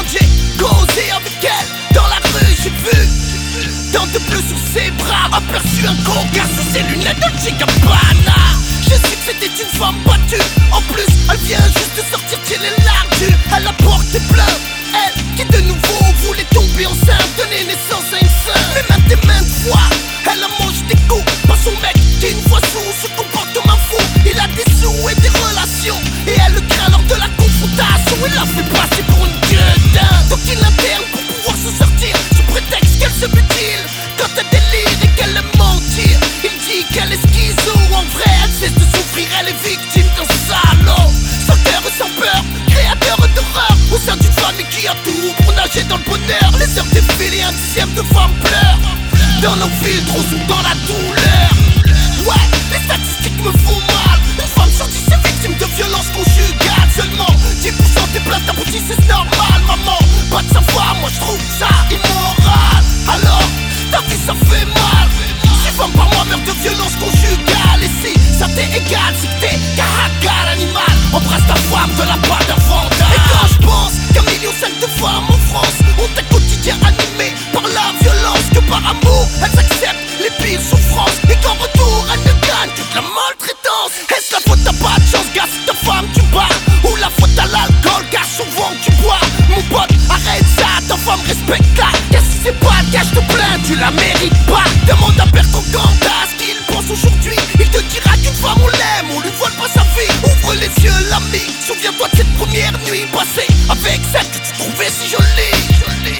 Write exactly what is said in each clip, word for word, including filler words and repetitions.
Quand j'ai causé avec elle dans la rue, j'ai vu tant de bleu sur ses bras, aperçu un coca sous ses lunettes de Gabbana. Je sais que c'était une femme battue. En plus, elle vient juste de sortir tirer l'ardu. Elle a porté plainte, elle qui de nouveau voulait tomber enceinte, donner naissance à une sœur. Mais maintes et maintes fois, elle a mangé des coups par son mec qui une fois sous se comporte comme un fou. Il a des sous et des relations, et elle le craint lors de la confrontation. Il la fait passer pour une gueudin, donc il l'interne pour pouvoir se sortir, sous prétexte qu'elle se mutile quand elle délire et qu'elle aime mentir. Il dit qu'elle est schizo, en vrai elle cesse de souffrir, elle est victime d'un salaud. Sans cœur et sans peur, créateur d'horreur, au sein d'une famille qui a tout pour nager dans le bonheur. Les heures défilent et un dixième de femmes pleurent dans nos villes, trop souvent dans la douleur. Ouais, les statistiques me font mal. Une femme sur dix est victime de violence conjugale. Seulement dix pour cent des plaintes aboutissent, c'est normal. Maman, pas de savoir, moi je trouve ça immoral. Alors, ta vie ça fait mal. Six femmes par mois meurent de violence conjugale. Et si ça t'est égal, c'est que t'es caracal animal, embrasse ta femme de la part d'un vandale. Et quand je pense qu'un million cinq de femmes en France ont un quotidien animé par la violence, que par amour elles acceptent les pires souffrances, et qu'en retour elles ne gagnent que de la maltraitance. Est-ce la faute à pas de chance, gars, si ta femme tu bats, ou la faute à l'alcool, car souvent tu bois? Mon pote, arrête ça, ta femme respecte-la, car si c'est pas le cas, je te plains, tu la mérites pas. Demande à Bertrand Cantat ce qu'il pense aujourd'hui, il te dira qu'une femme on l'aime, on lui vole pas sa vie. Ouvre les yeux l'ami, souviens-toi de cette première nuit passée avec celle que tu trouvais si jolie, jolie.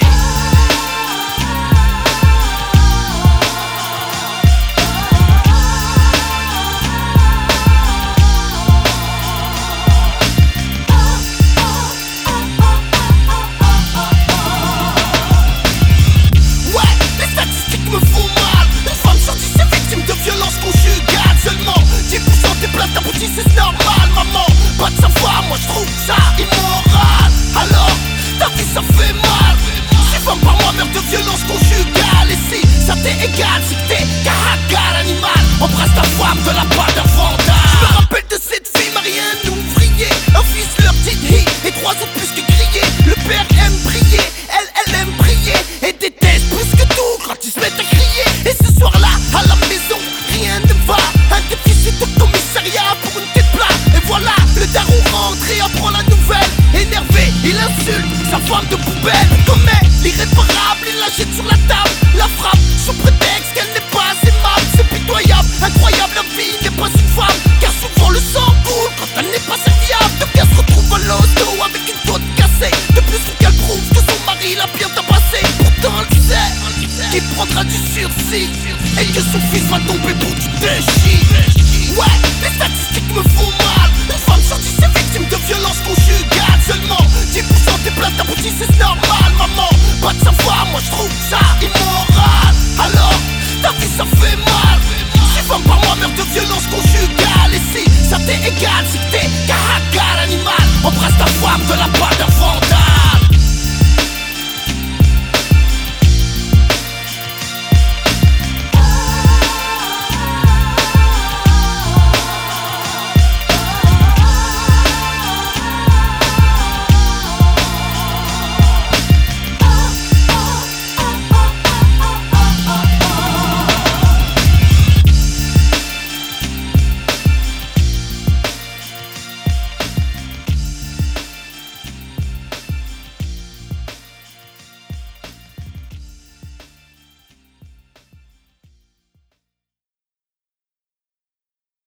C'est normal, maman, pas de savoir, moi je trouve ça immoral. Alors, ta vie ça fait mal. Six femmes par mois meurent de violence conjugale. Et si ça t'est égal, c'est que t'es caracal animal, embrasse ta femme de la part d'un vandale. Je me rappelle de cette fille, Marianne, ouvrier, un fils leur dit hi, et trois autres plus que crier. Le père aime prier, elle, elle aime prier, et déteste plus que tout quand ils se mettent à crier. Et ce soir-là, à la maison, rien ne va. Un déficit au commissariat pour une tête plate. Et voilà, le daron rentre et apprend la nouvelle. Énervé, il insulte sa femme de poubelle. Comme elle, l'irréparable, il la jette sur la table, la frappe sous prétexte qu'elle n'est pas aimable. C'est pitoyable, incroyable, la vie n'est pas une femme, car souvent le sang coule quand elle n'est pas serviable. Donc elle se retrouve à l'hosto avec une côte cassée. De plus faut qu'elle prouve que son mari l'a bien tabassé. Pourtant elle sait qu'il prendra du sursis, et que son fils va tomber pour du déchir. Ouais, les statistiques me font mal. Une femme sur dix est victime de violence conjugale. Seulement dix pour cent des plaintes aboutissent, c'est normal, maman, pas de savoir, moi je trouve ça immoral.